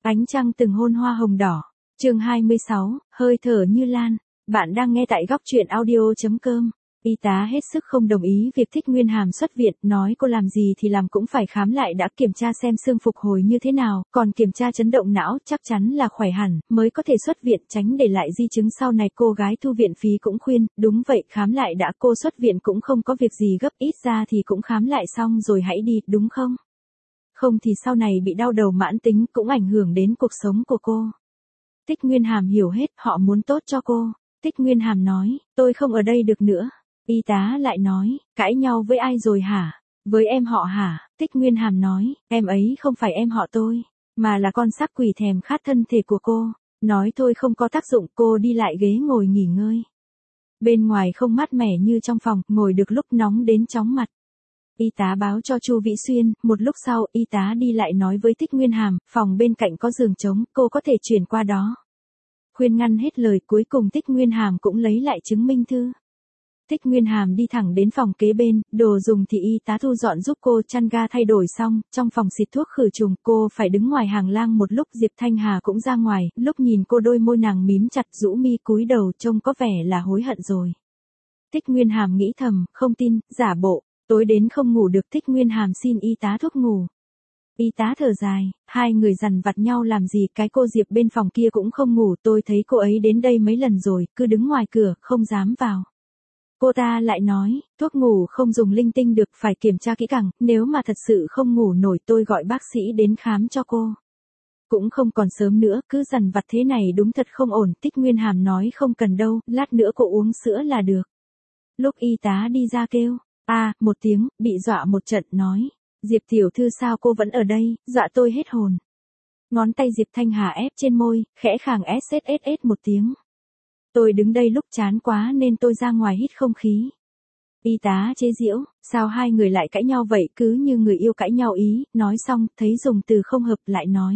Ánh trăng từng hôn hoa hồng đỏ. Chương 26, hơi thở như lan. Bạn đang nghe tại góc truyện audio.com. Y tá hết sức không đồng ý việc Thích Nguyên Hàm xuất viện, nói cô làm gì thì làm cũng phải khám lại đã, kiểm tra xem xương phục hồi như thế nào, còn kiểm tra chấn động não chắc chắn là khỏe hẳn, mới có thể xuất viện, tránh để lại di chứng sau này. Cô gái thu viện phí cũng khuyên, đúng vậy, khám lại đã, cô xuất viện cũng không có việc gì gấp, ít ra thì cũng khám lại xong rồi hãy đi, đúng không? Không thì sau này bị đau đầu mãn tính cũng ảnh hưởng đến cuộc sống của cô. Thích Nguyên Hàm hiểu hết, họ muốn tốt cho cô. Thích Nguyên Hàm nói, tôi không ở đây được nữa. Y tá lại nói, cãi nhau với ai rồi hả? Với em họ hả? Thích Nguyên Hàm nói, em ấy không phải em họ tôi, mà là con xác quỷ thèm khát thân thể của cô. Nói thôi không có tác dụng, cô đi lại ghế ngồi nghỉ ngơi. Bên ngoài không mát mẻ như trong phòng, ngồi được lúc nóng đến chóng mặt. Y tá báo cho Chu Vĩ Xuyên, một lúc sau, y tá đi lại nói với Thích Nguyên Hàm, phòng bên cạnh có giường trống, cô có thể chuyển qua đó. Khuyên ngăn hết lời, cuối cùng Thích Nguyên Hàm cũng lấy lại chứng minh thư. Thích Nguyên Hàm đi thẳng đến phòng kế bên, đồ dùng thì y tá thu dọn giúp cô, chăn ga thay đổi xong, trong phòng xịt thuốc khử trùng, cô phải đứng ngoài hành lang một lúc. Diệp Thanh Hà cũng ra ngoài, lúc nhìn cô đôi môi nàng mím chặt, rũ mi cúi đầu, trông có vẻ là hối hận rồi. Thích Nguyên Hàm nghĩ thầm, không tin, giả bộ. Tối đến không ngủ được. Thích Nguyên Hàm xin y tá thuốc ngủ. Y tá thở dài, hai người dằn vặt nhau làm gì, cái cô Diệp bên phòng kia cũng không ngủ, tôi thấy cô ấy đến đây mấy lần rồi, cứ đứng ngoài cửa, không dám vào. Cô ta lại nói, thuốc ngủ không dùng linh tinh được, phải kiểm tra kỹ càng, nếu mà thật sự không ngủ nổi tôi gọi bác sĩ đến khám cho cô. Cũng không còn sớm nữa, cứ dằn vặt thế này đúng thật không ổn. Thích Nguyên Hàm nói không cần đâu, lát nữa cô uống sữa là được. Lúc y tá đi ra kêu một tiếng, bị dọa một trận, nói, Diệp tiểu thư sao cô vẫn ở đây, dọa tôi hết hồn. Ngón tay Diệp Thanh Hà ép trên môi, khẽ khàng sss một tiếng. Tôi đứng đây lúc chán quá nên tôi ra ngoài hít không khí. Y tá chế giễu, sao hai người lại cãi nhau vậy, cứ như người yêu cãi nhau ý. Nói xong, thấy dùng từ không hợp lại nói.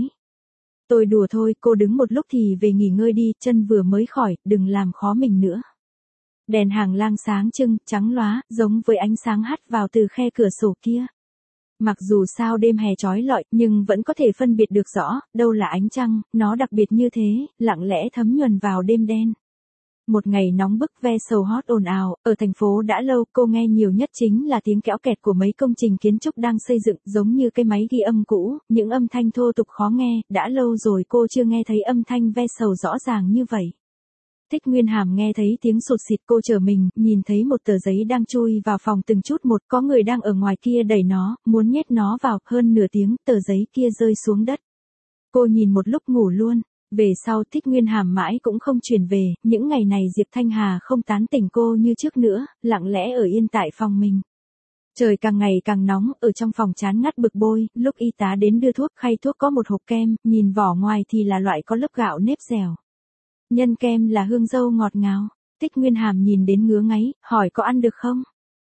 Tôi đùa thôi, cô đứng một lúc thì về nghỉ ngơi đi, chân vừa mới khỏi, đừng làm khó mình nữa. Đèn hành lang sáng trưng, trắng lóa, giống với ánh sáng hắt vào từ khe cửa sổ kia. Mặc dù sao đêm hè chói lọi, nhưng vẫn có thể phân biệt được rõ, đâu là ánh trăng, nó đặc biệt như thế, lặng lẽ thấm nhuần vào đêm đen. Một ngày nóng bức, ve sầu hót ồn ào, ở thành phố đã lâu, cô nghe nhiều nhất chính là tiếng kéo kẹt của mấy công trình kiến trúc đang xây dựng, giống như cái máy ghi âm cũ, những âm thanh thô tục khó nghe, đã lâu rồi cô chưa nghe thấy âm thanh ve sầu rõ ràng như vậy. Thích Nguyên Hàm nghe thấy tiếng sụt xịt, cô trở mình, nhìn thấy một tờ giấy đang chui vào phòng từng chút một, có người đang ở ngoài kia đẩy nó, muốn nhét nó vào, hơn nửa tiếng, tờ giấy kia rơi xuống đất. Cô nhìn một lúc ngủ luôn. Về sau Thích Nguyên Hàm mãi cũng không chuyển về, những ngày này Diệp Thanh Hà không tán tỉnh cô như trước nữa, lặng lẽ ở yên tại phòng mình. Trời càng ngày càng nóng, ở trong phòng chán ngắt bực bôi, lúc y tá đến đưa thuốc, khay thuốc có một hộp kem, nhìn vỏ ngoài thì là loại có lớp gạo nếp dẻo. Nhân kem là hương dâu ngọt ngào. Thích Nguyên Hàm nhìn đến ngứa ngáy, hỏi có ăn được không?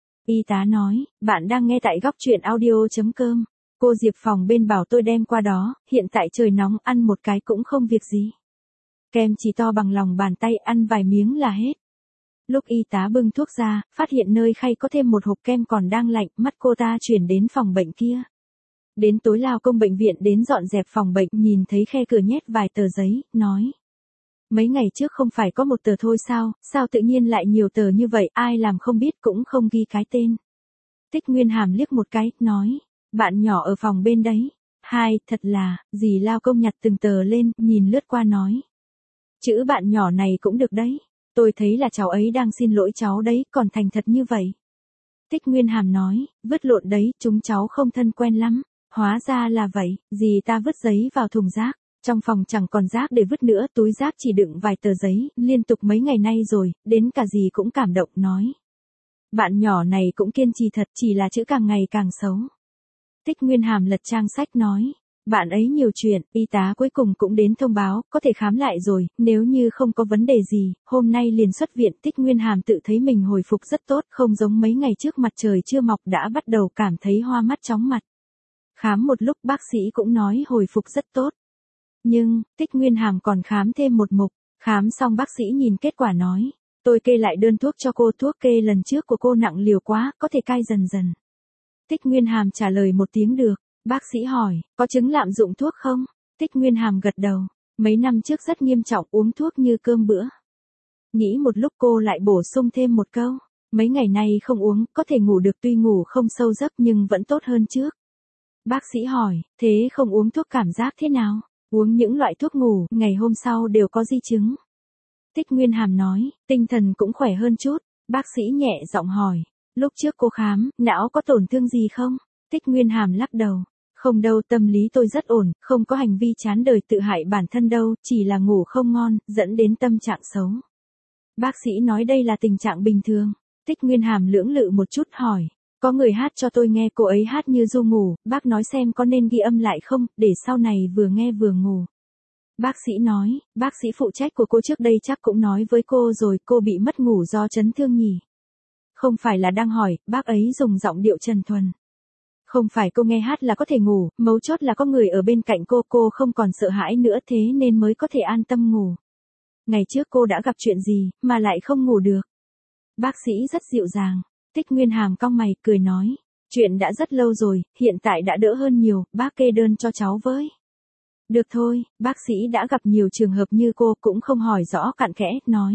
Y tá nói, bạn đang nghe tại góc truyện audio.com. Cô Diệp phòng bên bảo tôi đem qua đó, hiện tại trời nóng, ăn một cái cũng không việc gì. Kem chỉ to bằng lòng bàn tay, ăn vài miếng là hết. Lúc y tá bưng thuốc ra, phát hiện nơi khay có thêm một hộp kem còn đang lạnh, mắt cô ta chuyển đến phòng bệnh kia. Đến tối lao công bệnh viện đến dọn dẹp phòng bệnh, nhìn thấy khe cửa nhét vài tờ giấy, nói. Mấy ngày trước không phải có một tờ thôi sao tự nhiên lại nhiều tờ như vậy, ai làm không biết cũng không ghi cái tên. Thích Nguyên Hàm liếc một cái, nói, bạn nhỏ ở phòng bên đấy. Thật là, dì lao công nhặt từng tờ lên, nhìn lướt qua nói. Chữ bạn nhỏ này cũng được đấy. Tôi thấy là cháu ấy đang xin lỗi cháu đấy, còn thành thật như vậy. Thích Nguyên Hàm nói, vứt lộn đấy, chúng cháu không thân quen lắm. Hóa ra là vậy, dì ta vứt giấy vào thùng rác. Trong phòng chẳng còn rác để vứt nữa, túi rác chỉ đựng vài tờ giấy, liên tục mấy ngày nay rồi, đến cả dì cũng cảm động, nói. Bạn nhỏ này cũng kiên trì thật, chỉ là chữ càng ngày càng xấu. Thích Nguyên Hàm lật trang sách nói. Bạn ấy nhiều chuyện, y tá cuối cùng cũng đến thông báo, có thể khám lại rồi, nếu như không có vấn đề gì, hôm nay liền xuất viện. Thích Nguyên Hàm tự thấy mình hồi phục rất tốt, không giống mấy ngày trước mặt trời chưa mọc đã bắt đầu cảm thấy hoa mắt chóng mặt. Khám một lúc bác sĩ cũng nói hồi phục rất tốt. Nhưng, Thích Nguyên Hàm còn khám thêm một mục, khám xong bác sĩ nhìn kết quả nói. Tôi kê lại đơn thuốc cho cô, thuốc kê lần trước của cô nặng liều quá, có thể cai dần dần. Thích Nguyên Hàm trả lời một tiếng được. Bác sĩ hỏi, có chứng lạm dụng thuốc không? Tích Nguyên Hàm gật đầu. Mấy năm trước rất nghiêm trọng, uống thuốc như cơm bữa. Nghĩ một lúc cô lại bổ sung thêm một câu. Mấy ngày nay không uống, có thể ngủ được, tuy ngủ không sâu giấc nhưng vẫn tốt hơn trước. Bác sĩ hỏi, thế không uống thuốc cảm giác thế nào? Uống những loại thuốc ngủ, ngày hôm sau đều có di chứng. Tích Nguyên Hàm nói, tinh thần cũng khỏe hơn chút. Bác sĩ nhẹ giọng hỏi, lúc trước cô khám, não có tổn thương gì không? Tích Nguyên Hàm lắc đầu. Không đâu, tâm lý tôi rất ổn, không có hành vi chán đời tự hại bản thân đâu, chỉ là ngủ không ngon, dẫn đến tâm trạng xấu. Bác sĩ nói đây là tình trạng bình thường. Tích Nguyên Hàm lưỡng lự một chút hỏi, có người hát cho tôi nghe, cô ấy hát như ru ngủ, bác nói xem có nên ghi âm lại không, để sau này vừa nghe vừa ngủ. Bác sĩ nói, bác sĩ phụ trách của cô trước đây chắc cũng nói với cô rồi, cô bị mất ngủ do chấn thương nhỉ? Không phải là đang hỏi, bác ấy dùng giọng điệu trần thuần. Không phải cô nghe hát là có thể ngủ, mấu chốt là có người ở bên cạnh cô không còn sợ hãi nữa, thế nên mới có thể an tâm ngủ. Ngày trước cô đã gặp chuyện gì, mà lại không ngủ được? Bác sĩ rất dịu dàng. Tích Nguyên Hàm cong mày, cười nói. Chuyện đã rất lâu rồi, hiện tại đã đỡ hơn nhiều, bác kê đơn cho cháu với. Được thôi, bác sĩ đã gặp nhiều trường hợp như cô, cũng không hỏi rõ cặn kẽ, nói.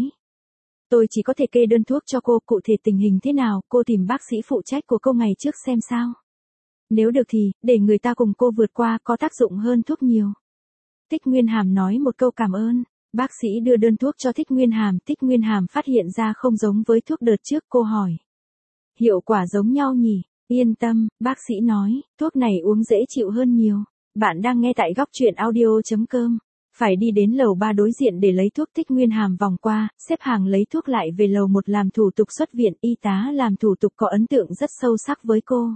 Tôi chỉ có thể kê đơn thuốc cho cô, cụ thể tình hình thế nào, cô tìm bác sĩ phụ trách của cô ngày trước xem sao. Nếu được thì, để người ta cùng cô vượt qua, có tác dụng hơn thuốc nhiều. Tích Nguyên Hàm nói một câu cảm ơn. Bác sĩ đưa đơn thuốc cho Tích Nguyên Hàm. Tích Nguyên Hàm phát hiện ra không giống với thuốc đợt trước, cô hỏi. Hiệu quả giống nhau nhỉ? Yên tâm, bác sĩ nói, thuốc này uống dễ chịu hơn nhiều. Bạn đang nghe tại góc truyện audio.com. Phải đi đến lầu 3 đối diện để lấy thuốc. Tích Nguyên Hàm vòng qua, xếp hàng lấy thuốc lại về lầu 1 làm thủ tục xuất viện. Y tá làm thủ tục có ấn tượng rất sâu sắc với cô.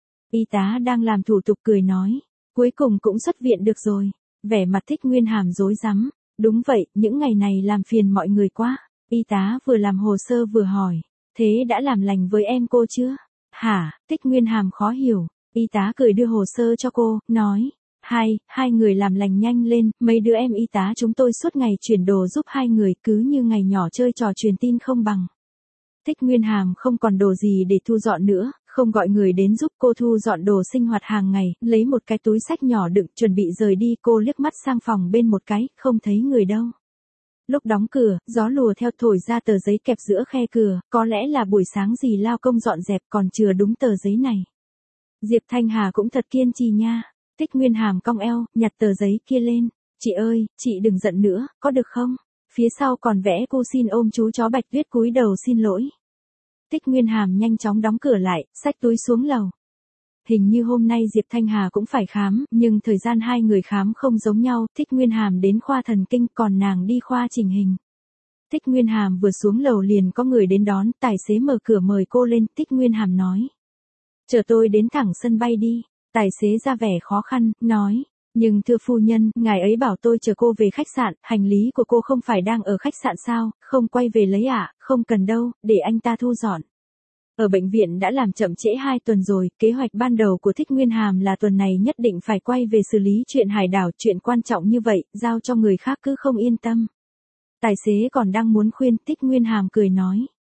Y tá đang làm thủ tục cười nói, cuối cùng cũng xuất viện được rồi. Vẻ mặt Tích Nguyên Hàm rối rắm. Đúng vậy, những ngày này làm phiền mọi người quá. Y tá vừa làm hồ sơ vừa hỏi, thế đã làm lành với em cô chưa? Hả? Tích Nguyên Hàm khó hiểu. Y tá cười đưa hồ sơ cho cô, nói, hai người làm lành nhanh lên, mấy đứa em y tá chúng tôi suốt ngày chuyển đồ giúp hai người, cứ như ngày nhỏ chơi trò truyền tin không bằng. Tích Nguyên Hàm không còn đồ gì để thu dọn nữa, không gọi người đến giúp cô thu dọn đồ sinh hoạt hàng ngày, lấy một cái túi xách nhỏ đựng, chuẩn bị rời đi. Cô liếc mắt sang phòng bên một cái, không thấy người đâu. Lúc đóng cửa, gió lùa theo thổi ra tờ giấy kẹp giữa khe cửa, có lẽ là buổi sáng gì lao công dọn dẹp còn chừa đúng tờ giấy này. Diệp Thanh Hà cũng thật kiên trì nha. Tích Nguyên Hàm cong eo, nhặt tờ giấy kia lên. Chị ơi, chị đừng giận nữa, có được không? Phía sau còn vẽ cô xin ôm chú chó Bạch Tuyết cúi đầu xin lỗi. Tích Nguyên Hàm nhanh chóng đóng cửa lại, xách túi xuống lầu. Hình như hôm nay Diệp Thanh Hà cũng phải khám, nhưng thời gian hai người khám không giống nhau. Tích Nguyên Hàm đến khoa thần kinh, còn nàng đi khoa chỉnh hình. Tích Nguyên Hàm vừa xuống lầu liền có người đến đón, tài xế mở cửa mời cô lên. Tích Nguyên Hàm nói, chở tôi đến thẳng sân bay đi. Tài xế ra vẻ khó khăn, nói, nhưng thưa phu nhân, ngài ấy bảo tôi chở cô về khách sạn, hành lý của cô không phải đang ở khách sạn sao, không quay về lấy ạ? Không cần đâu, để anh ta thu dọn. Ở bệnh viện đã làm chậm trễ 2 tuần rồi, kế hoạch ban đầu của Tích Nguyên Hàm là tuần này nhất định phải quay về xử lý chuyện hải đảo, chuyện quan trọng như vậy, giao cho người khác cứ không yên tâm. Tài xế còn đang muốn khuyên, Tích Nguyên Hàm cười nói.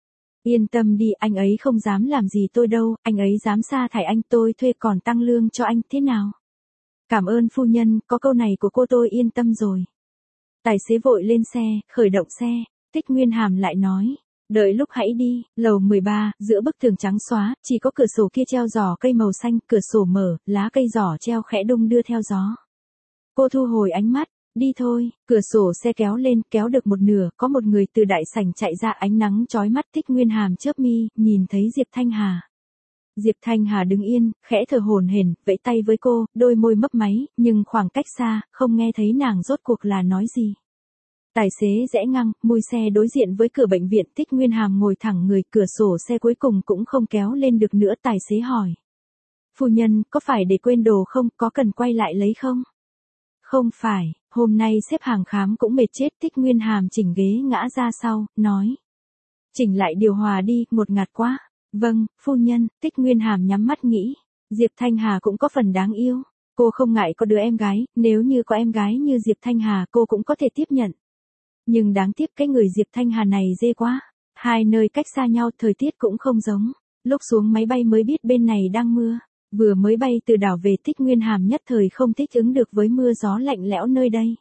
Yên tâm đi, anh ấy không dám làm gì tôi đâu, anh ấy dám sa thải anh, tôi thuê còn tăng lương cho anh, thế nào? Cảm ơn phu nhân, có câu này của cô tôi yên tâm rồi. Tài xế vội lên xe, khởi động xe. Tích Nguyên Hàm lại nói, đợi lúc hãy đi. Lầu 13, giữa bức tường trắng xóa, chỉ có cửa sổ kia treo giỏ cây màu xanh, cửa sổ mở, lá cây giỏ treo khẽ đung đưa theo gió. Cô thu hồi ánh mắt, đi thôi. Cửa sổ xe kéo lên, kéo được một nửa, có một người từ đại sảnh chạy ra, ánh nắng chói mắt. Tích Nguyên Hàm chớp mi, nhìn thấy Diệp Thanh Hà. Diệp Thanh Hà đứng yên, khẽ thở hổn hển, vẫy tay với cô, đôi môi mấp máy, nhưng khoảng cách xa, không nghe thấy nàng rốt cuộc là nói gì. Tài xế rẽ ngang, mui xe đối diện với cửa bệnh viện. Tích Nguyên Hàm ngồi thẳng người, cửa sổ xe cuối cùng cũng không kéo lên được nữa. Tài xế hỏi, phu nhân, có phải để quên đồ không, có cần quay lại lấy không? Không phải, hôm nay xếp hàng khám cũng mệt chết. Tích Nguyên Hàm chỉnh ghế ngã ra sau, nói, chỉnh lại điều hòa đi, một ngạt quá. Vâng, phu nhân. Tích Nguyên Hàm nhắm mắt nghĩ, Diệp Thanh Hà cũng có phần đáng yêu. Cô không ngại có đứa em gái, nếu như có em gái như Diệp Thanh Hà cô cũng có thể tiếp nhận. Nhưng đáng tiếc cái người Diệp Thanh Hà này dê quá. Hai nơi cách xa nhau, thời tiết cũng không giống. Lúc xuống máy bay mới biết bên này đang mưa. Vừa mới bay từ đảo về, Thích Nguyên Hàm nhất thời không thích ứng được với mưa gió lạnh lẽo nơi đây.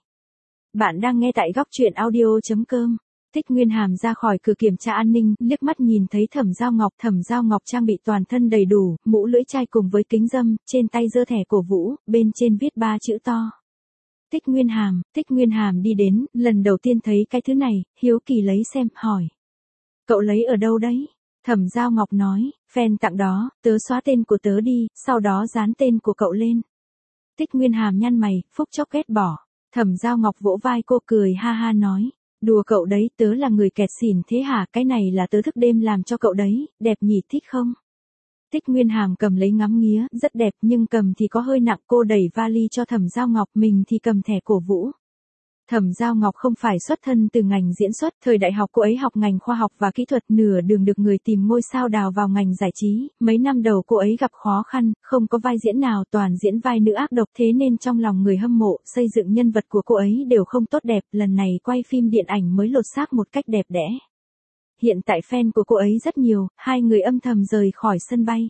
Bạn đang nghe tại góc truyện audio.com. Thích Nguyên Hàm ra khỏi cửa kiểm tra an ninh, liếc mắt nhìn thấy Thẩm Giao Ngọc trang bị toàn thân đầy đủ, mũ lưỡi chai cùng với kính râm, trên tay giơ thẻ cổ vũ, bên trên viết 3 chữ to. Thích Nguyên Hàm đi đến, lần đầu tiên thấy cái thứ này, hiếu kỳ lấy xem, hỏi. Cậu lấy ở đâu đấy? Thẩm Giao Ngọc nói, fan tặng đó, tớ xóa tên của tớ đi, sau đó dán tên của cậu lên. Thích Nguyên Hàm nhăn mày, phút chốc ghét bỏ. Thẩm Giao Ngọc vỗ vai cô cười ha ha nói, đùa cậu đấy, tớ là người kẹt xỉn thế hả? Cái này là tớ thức đêm làm cho cậu đấy, đẹp nhỉ, thích không? Thích Nguyên Hàm cầm lấy ngắm nghía, rất đẹp nhưng cầm thì có hơi nặng, cô đẩy vali cho Thẩm Giao Ngọc, mình thì cầm thẻ cổ vũ. Thẩm Giao Ngọc không phải xuất thân từ ngành diễn xuất, thời đại học cô ấy học ngành khoa học và kỹ thuật, nửa đường được người tìm ngôi sao đào vào ngành giải trí, mấy năm đầu cô ấy gặp khó khăn, không có vai diễn nào, toàn diễn vai nữ ác độc, thế nên trong lòng người hâm mộ, xây dựng nhân vật của cô ấy đều không tốt đẹp, lần này quay phim điện ảnh mới lột xác một cách đẹp đẽ. Hiện tại fan của cô ấy rất nhiều, hai người âm thầm rời khỏi sân bay.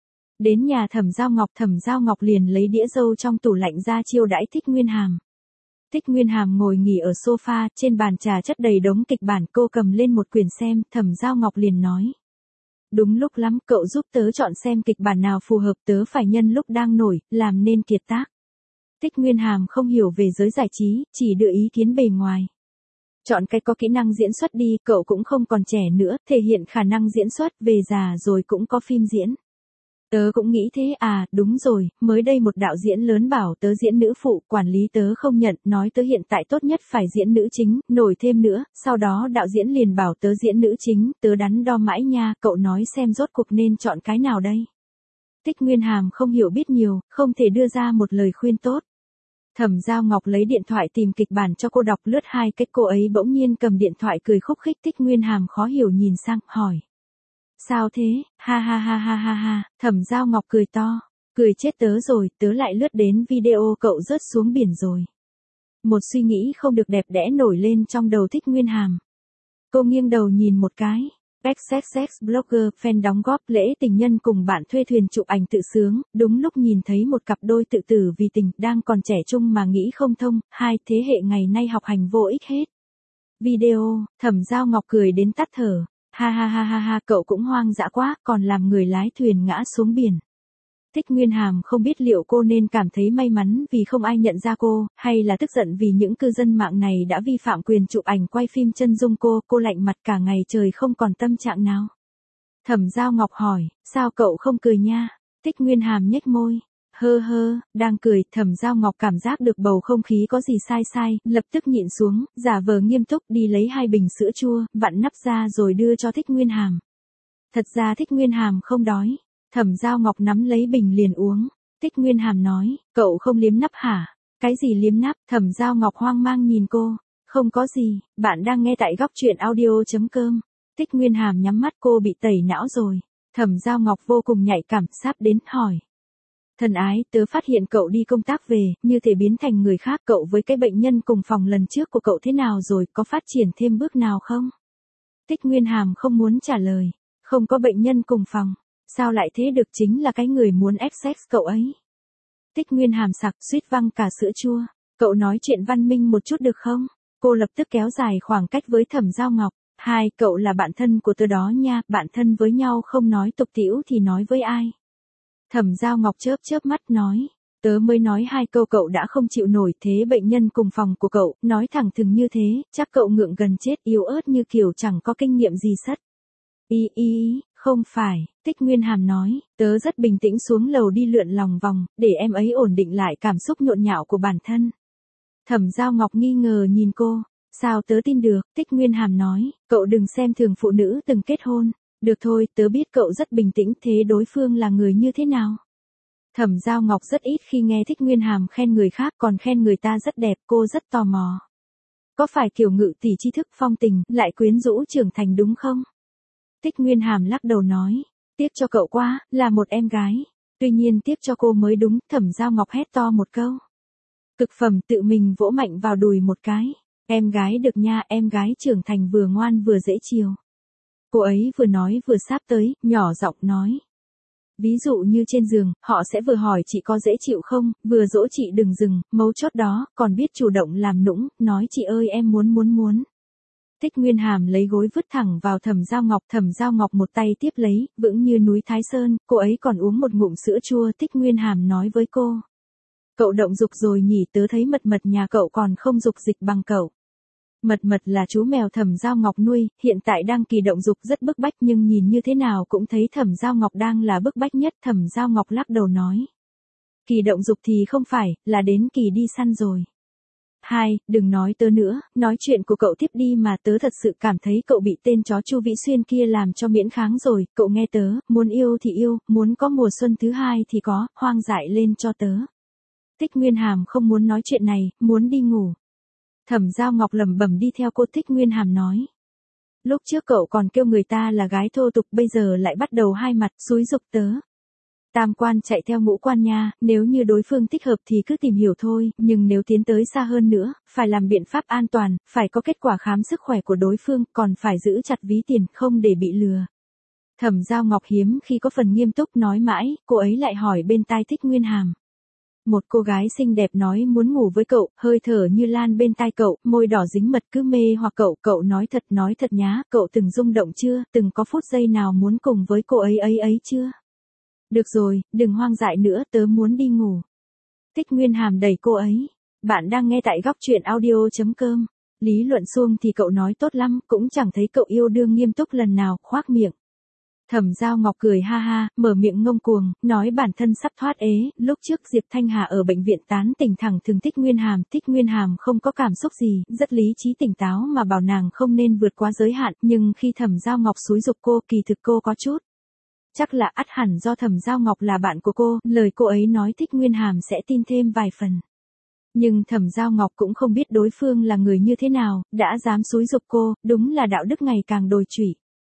Đến nhà Thẩm Giao Ngọc liền lấy đĩa dâu trong tủ lạnh ra chiêu đãi Thích Nguyên Hàm. Thích Nguyên Hàm ngồi nghỉ ở sofa, trên bàn trà chất đầy đống kịch bản, cô cầm lên một quyển xem, Thẩm Giao Ngọc liền nói. Đúng lúc lắm, cậu giúp tớ chọn xem kịch bản nào phù hợp, tớ phải nhân lúc đang nổi, làm nên kiệt tác. Thích Nguyên Hàm không hiểu về giới giải trí, chỉ đưa ý kiến bề ngoài. Chọn cái có kỹ năng diễn xuất đi, cậu cũng không còn trẻ nữa, thể hiện khả năng diễn xuất, về già rồi cũng có phim diễn. Tớ cũng nghĩ thế à, đúng rồi, mới đây một đạo diễn lớn bảo tớ diễn nữ phụ, quản lý tớ không nhận, nói tớ hiện tại tốt nhất phải diễn nữ chính, nổi thêm nữa, sau đó đạo diễn liền bảo tớ diễn nữ chính, tớ đắn đo mãi nha, cậu nói xem rốt cuộc nên chọn cái nào đây? Thích Nguyên Hàm không hiểu biết nhiều, không thể đưa ra một lời khuyên tốt. Thẩm Giao Ngọc lấy điện thoại tìm kịch bản cho cô đọc lướt hai cách, cô ấy bỗng nhiên cầm điện thoại cười khúc khích. Thích Nguyên Hàm khó hiểu nhìn sang, hỏi. Sao thế, ha ha ha ha ha ha, Thẩm Giao Ngọc cười to, cười chết tớ rồi, tớ lại lướt đến video cậu rớt xuống biển rồi. Một suy nghĩ không được đẹp đẽ nổi lên trong đầu Thích Nguyên Hàm. Cô nghiêng đầu nhìn một cái, XXX blogger, fan đóng góp lễ tình nhân cùng bạn thuê thuyền chụp ảnh tự sướng, đúng lúc nhìn thấy một cặp đôi tự tử vì tình, đang còn trẻ trung mà nghĩ không thông, hai thế hệ ngày nay học hành vô ích hết. Video, Thẩm Giao Ngọc cười đến tắt thở. Ha ha ha ha ha, cậu cũng hoang dã quá, còn làm người lái thuyền ngã xuống biển. Thích Nguyên Hàm không biết liệu cô nên cảm thấy may mắn vì không ai nhận ra cô, hay là tức giận vì những cư dân mạng này đã vi phạm quyền chụp ảnh quay phim chân dung cô lạnh mặt cả ngày trời không còn tâm trạng nào. Thẩm Giao Ngọc hỏi, sao cậu không cười nha? Thích Nguyên Hàm nhếch môi. Hơ hơ, đang cười, Thẩm Giao Ngọc cảm giác được bầu không khí có gì sai, lập tức nhịn xuống, giả vờ nghiêm túc đi lấy 2 bình sữa chua, vặn nắp ra rồi đưa cho Thích Nguyên Hàm. Thật ra Thích Nguyên Hàm không đói. Thẩm Giao Ngọc nắm lấy bình liền uống. Thích Nguyên Hàm nói, cậu không liếm nắp hả? Cái gì liếm nắp? Thẩm Giao Ngọc hoang mang nhìn cô. Không có gì, bạn đang nghe tại góc truyện audio.com. Thích Nguyên Hàm nhắm mắt, cô bị tẩy não rồi. Thẩm Giao Ngọc vô cùng nhạy cảm, sắp đến hỏi. Thân ái, tớ phát hiện cậu đi công tác về, như thể biến thành người khác, cậu với cái bệnh nhân cùng phòng lần trước của cậu thế nào rồi, có phát triển thêm bước nào không? Thích Nguyên Hàm không muốn trả lời, không có bệnh nhân cùng phòng, sao lại thế được, chính là cái người muốn ép sex cậu ấy. Thích Nguyên Hàm sặc suýt văng cả sữa chua, cậu nói chuyện văn minh một chút được không? Cô lập tức kéo dài khoảng cách với Thẩm Giao Ngọc, cậu là bạn thân của tớ đó nha, bạn thân với nhau không nói tục tĩu thì nói với ai? Thẩm Giao Ngọc chớp mắt nói, tớ mới nói 2 câu cậu đã không chịu nổi, thế bệnh nhân cùng phòng của cậu, nói thẳng thừng như thế, chắc cậu ngượng gần chết, yếu ớt như kiểu chẳng có kinh nghiệm gì sất. Không phải, Thích Nguyên Hàm nói, tớ rất bình tĩnh xuống lầu đi lượn lòng vòng, để em ấy ổn định lại cảm xúc nhộn nhạo của bản thân. Thẩm Giao Ngọc nghi ngờ nhìn cô, sao tớ tin được, Thích Nguyên Hàm nói, cậu đừng xem thường phụ nữ từng kết hôn. Được thôi, tớ biết cậu rất bình tĩnh, thế đối phương là người như thế nào? Thẩm Giao Ngọc rất ít khi nghe Thích Nguyên Hàm khen người khác, còn khen người ta rất đẹp, cô rất tò mò. Có phải kiểu ngự tỷ tri thức phong tình, lại quyến rũ trưởng thành đúng không? Thích Nguyên Hàm lắc đầu nói, tiếc cho cậu quá, là một em gái. Tuy nhiên tiếc cho cô mới đúng, Thẩm Giao Ngọc hét to một câu. Cực phẩm tự mình vỗ mạnh vào đùi một cái. Em gái được nha, em gái trưởng thành vừa ngoan vừa dễ chiều. Cô ấy vừa nói vừa sáp tới, nhỏ giọng nói. Ví dụ như trên giường, họ sẽ vừa hỏi chị có dễ chịu không, vừa dỗ chị đừng dừng, mấu chốt đó, còn biết chủ động làm nũng, nói chị ơi em muốn. Thích Nguyên Hàm lấy gối vứt thẳng vào Thẩm Giao Ngọc một tay tiếp lấy, vững như núi Thái Sơn, cô ấy còn uống một ngụm sữa chua. Thích Nguyên Hàm nói với cô. Cậu động dục rồi nhỉ, tớ thấy Mật nhà cậu còn không dục dịch bằng cậu. Mật là chú mèo Thẩm Giao Ngọc nuôi, hiện tại đang kỳ động dục rất bức bách nhưng nhìn như thế nào cũng thấy Thẩm Giao Ngọc đang là bức bách nhất. Thẩm Giao Ngọc lắc đầu nói. Kỳ động dục thì không phải, là đến kỳ đi săn rồi. Đừng nói tớ nữa, nói chuyện của cậu tiếp đi mà tớ thật sự cảm thấy cậu bị tên chó Chu Vĩ Xuyên kia làm cho miễn kháng rồi, cậu nghe tớ, muốn yêu thì yêu, muốn có mùa xuân thứ hai thì có, hoang dại lên cho tớ. Thích Nguyên Hàm không muốn nói chuyện này, muốn đi ngủ. Thẩm Giao Ngọc lẩm bẩm đi theo cô. Thích Nguyên Hàm nói. Lúc trước cậu còn kêu người ta là gái thô tục, bây giờ lại bắt đầu hai mặt, xúi giục tớ. Tam quan chạy theo ngũ quan nha, nếu như đối phương thích hợp thì cứ tìm hiểu thôi, nhưng nếu tiến tới xa hơn nữa, phải làm biện pháp an toàn, phải có kết quả khám sức khỏe của đối phương, còn phải giữ chặt ví tiền, không để bị lừa. Thẩm Giao Ngọc hiếm khi có phần nghiêm túc nói mãi, cô ấy lại hỏi bên tai Thích Nguyên Hàm. Một cô gái xinh đẹp nói muốn ngủ với cậu, hơi thở như lan bên tai cậu, môi đỏ dính mật cứ mê hoặc cậu nói thật nhá, cậu từng rung động chưa, từng có phút giây nào muốn cùng với cô ấy chưa? Được rồi, đừng hoang dại nữa, tớ muốn đi ngủ. Thích Nguyên Hàm đẩy cô ấy. Bạn đang nghe tại góc truyện audio.com. Lý luận xuông thì cậu nói tốt lắm, cũng chẳng thấy cậu yêu đương nghiêm túc lần nào, khoác miệng. Thẩm Giao Ngọc cười ha ha, mở miệng ngông cuồng, nói bản thân sắp thoát ế, lúc trước Diệp Thanh Hà ở bệnh viện tán tỉnh thẳng thừng Thích Nguyên Hàm không có cảm xúc gì, rất lý trí tỉnh táo mà bảo nàng không nên vượt quá giới hạn, nhưng khi Thẩm Giao Ngọc xúi giục cô, kỳ thực cô có chút. Chắc là ắt hẳn do Thẩm Giao Ngọc là bạn của cô, lời cô ấy nói Thích Nguyên Hàm sẽ tin thêm vài phần. Nhưng Thẩm Giao Ngọc cũng không biết đối phương là người như thế nào, đã dám xúi giục cô, đúng là đạo đức ngày càng đồi trụy.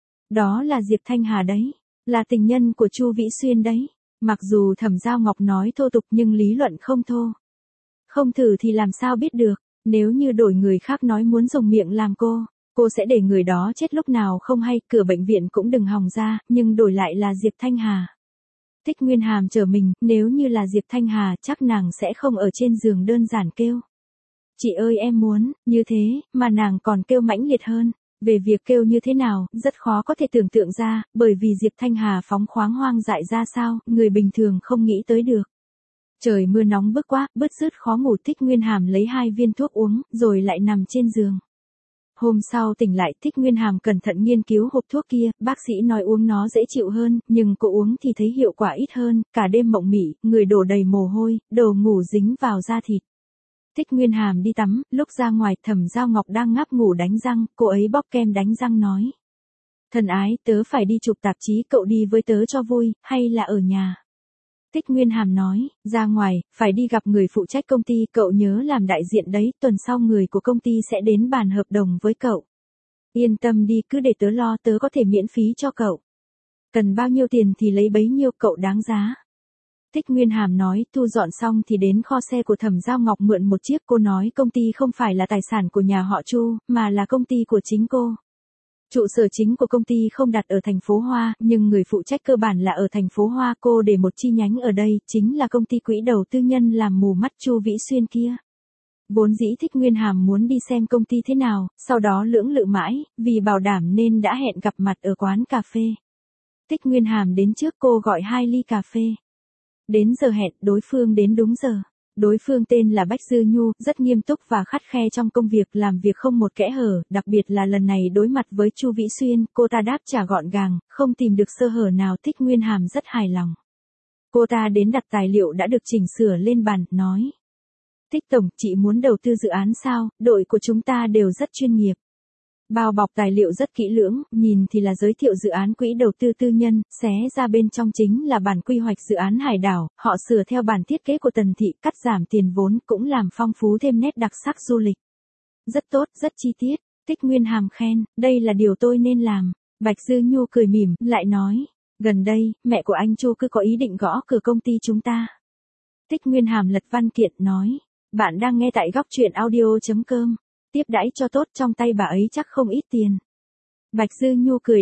Đó là Diệp Thanh Hà đấy, là tình nhân của Chu Vĩ Xuyên đấy. Mặc dù Thẩm Giao Ngọc nói thô tục nhưng lý luận không thô. Không thử thì làm sao biết được, nếu như đổi người khác nói muốn dùng miệng làm cô sẽ để người đó chết lúc nào không hay, cửa bệnh viện cũng đừng hòng ra, nhưng đổi lại là Diệp Thanh Hà. Thích Nguyên Hàm trở mình, nếu như là Diệp Thanh Hà chắc nàng sẽ không ở trên giường đơn giản kêu. Chị ơi em muốn, như thế, mà nàng còn kêu mãnh liệt hơn. Về việc kêu như thế nào, rất khó có thể tưởng tượng ra, bởi vì Diệp Thanh Hà phóng khoáng hoang dại ra sao, người bình thường không nghĩ tới được. Trời mưa nóng bức quá, bứt rứt khó ngủ. Thích Nguyên Hàm lấy 2 viên thuốc uống, rồi lại nằm trên giường. Hôm sau tỉnh lại, Thích Nguyên Hàm cẩn thận nghiên cứu hộp thuốc kia, bác sĩ nói uống nó dễ chịu hơn, nhưng cô uống thì thấy hiệu quả ít hơn, cả đêm mộng mị, người đổ đầy mồ hôi, đầu ngủ dính vào da thịt. Thích Nguyên Hàm đi tắm, lúc ra ngoài Thẩm Giao Ngọc đang ngáp ngủ đánh răng, cô ấy bóp kem đánh răng nói. Thân ái, tớ phải đi chụp tạp chí, cậu đi với tớ cho vui, hay là ở nhà? Thích Nguyên Hàm nói, ra ngoài, phải đi gặp người phụ trách công ty, cậu nhớ làm đại diện đấy, tuần sau người của công ty sẽ đến bàn hợp đồng với cậu. Yên tâm đi, cứ để tớ lo, tớ có thể miễn phí cho cậu. Cần bao nhiêu tiền thì lấy bấy nhiêu, cậu đáng giá. Thích Nguyên Hàm nói, thu dọn xong thì đến kho xe của Thẩm Giao Ngọc mượn một chiếc, cô nói công ty không phải là tài sản của nhà họ Chu, mà là công ty của chính cô. Trụ sở chính của công ty không đặt ở thành phố Hoa, nhưng người phụ trách cơ bản là ở thành phố Hoa, cô để một chi nhánh ở đây, chính là công ty quỹ đầu tư nhân làm mù mắt Chu Vĩ Xuyên kia. Vốn dĩ Thích Nguyên Hàm muốn đi xem công ty thế nào, sau đó lưỡng lự mãi, vì bảo đảm nên đã hẹn gặp mặt ở quán cà phê. Thích Nguyên Hàm đến trước, cô gọi 2 ly cà phê. Đến giờ hẹn, đối phương đến đúng giờ. Đối phương tên là Bách Dư Nhu, rất nghiêm túc và khắt khe trong công việc, làm việc không một kẽ hở, đặc biệt là lần này đối mặt với Chu Vĩ Xuyên, cô ta đáp trả gọn gàng, không tìm được sơ hở nào. Thích Nguyên Hàm rất hài lòng. Cô ta đến đặt tài liệu đã được chỉnh sửa lên bàn, nói. Thích tổng, chị muốn đầu tư dự án sao, đội của chúng ta đều rất chuyên nghiệp. Bao bọc tài liệu rất kỹ lưỡng, nhìn thì là giới thiệu dự án quỹ đầu tư tư nhân, xé ra bên trong chính là bản quy hoạch dự án hải đảo, họ sửa theo bản thiết kế của Tần Thị, cắt giảm tiền vốn, cũng làm phong phú thêm nét đặc sắc du lịch. Rất tốt, rất chi tiết. Thích Nguyên Hàm khen, đây là điều tôi nên làm. Bạch Dư Nhu cười mỉm, lại nói, gần đây, mẹ của anh Chu cứ có ý định gõ cửa công ty chúng ta. Thích Nguyên Hàm lật văn kiện, nói, bạn đang nghe tại góc truyện audio.com. Tiếp đãi cho tốt, trong tay bà ấy chắc không ít tiền. Bạch Dư Nhu cười đáp,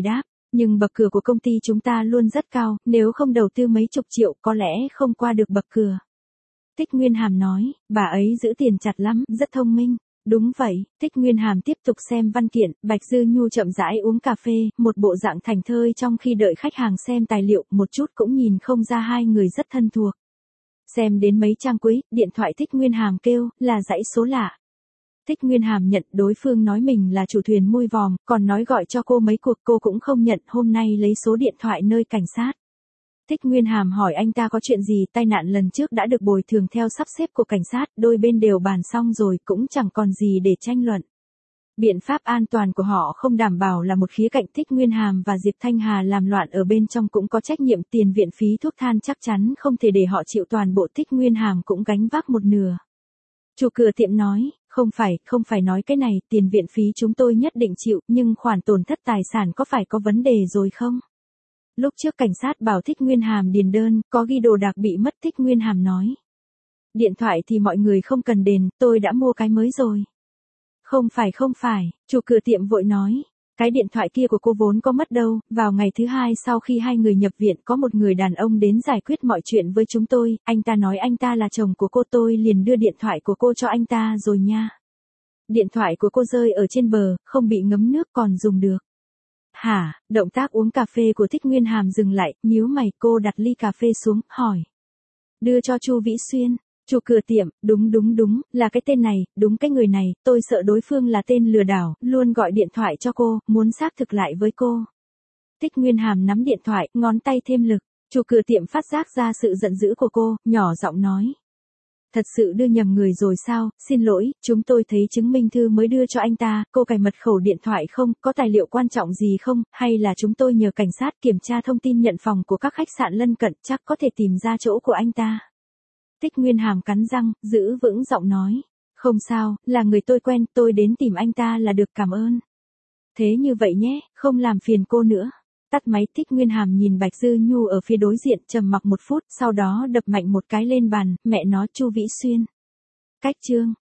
Nhưng bậc cửa của công ty chúng ta luôn rất cao, nếu không đầu tư mấy chục triệu có lẽ không qua được bậc cửa. Thích Nguyên Hàm nói, bà ấy giữ tiền chặt lắm, rất thông minh. Đúng vậy, Thích Nguyên Hàm tiếp tục xem văn kiện, Bạch Dư Nhu chậm rãi uống cà phê, một bộ dạng thảnh thơi trong khi đợi khách hàng xem tài liệu, một chút cũng nhìn không ra hai người rất thân thuộc. Xem đến mấy trang cuối, điện thoại Thích Nguyên Hàm kêu, là dãy số lạ. Thích Nguyên Hàm nhận đối phương nói mình là chủ thuyền mui vòm, còn nói gọi cho cô mấy cuộc cô cũng không nhận, hôm nay lấy số điện thoại nơi cảnh sát. Thích Nguyên Hàm hỏi anh ta có chuyện gì, tai nạn lần trước đã được bồi thường theo sắp xếp của cảnh sát, đôi bên đều bàn xong rồi, cũng chẳng còn gì để tranh luận. Biện pháp an toàn của họ không đảm bảo là một khía cạnh. Thích Nguyên Hàm và Diệp Thanh Hà làm loạn ở bên trong cũng có trách nhiệm, tiền viện phí thuốc than chắc chắn không thể để họ chịu toàn bộ, Thích Nguyên Hàm cũng gánh vác một nửa. Chủ cửa tiệm nói, không phải nói cái này, tiền viện phí chúng tôi nhất định chịu, nhưng khoản tổn thất tài sản có phải có vấn đề rồi không? Lúc trước cảnh sát bảo Thích Nguyên Hàm điền đơn, có ghi đồ đạc bị mất, Thích Nguyên Hàm nói. Điện thoại thì mọi người không cần đền, tôi đã mua cái mới rồi. Không phải, chủ cửa tiệm vội nói. Cái điện thoại kia của cô vốn có mất đâu, vào ngày thứ hai sau khi hai người nhập viện có một người đàn ông đến giải quyết mọi chuyện với chúng tôi, anh ta nói anh ta là chồng của cô, tôi liền đưa điện thoại của cô cho anh ta rồi nha. Điện thoại của cô rơi ở trên bờ, không bị ngấm nước còn dùng được. Hả, động tác uống cà phê của Thích Nguyên Hàm dừng lại, nhíu mày, cô đặt ly cà phê xuống, hỏi. Đưa cho Chu Vĩ Xuyên. Chủ cửa tiệm, đúng, là cái tên này, đúng cái người này, tôi sợ đối phương là tên lừa đảo, luôn gọi điện thoại cho cô, muốn xác thực lại với cô. Thích Nguyên Hàm nắm điện thoại, ngón tay thêm lực, chủ cửa tiệm phát giác ra sự giận dữ của cô, nhỏ giọng nói. Thật sự đưa nhầm người rồi sao, xin lỗi, chúng tôi thấy chứng minh thư mới đưa cho anh ta, cô cài mật khẩu điện thoại không, có tài liệu quan trọng gì không, hay là chúng tôi nhờ cảnh sát kiểm tra thông tin nhận phòng của các khách sạn lân cận, chắc có thể tìm ra chỗ của anh ta. Thích Nguyên Hàm cắn răng, giữ vững giọng nói. Không sao, là người tôi quen, tôi đến tìm anh ta là được, cảm ơn. Thế như vậy nhé, không làm phiền cô nữa. Tắt máy. Thích Nguyên Hàm nhìn Bạch Dư Nhu ở phía đối diện, trầm mặc một phút, sau đó đập mạnh một cái lên bàn, mẹ nó, Chu Vĩ Xuyên. Cách chương.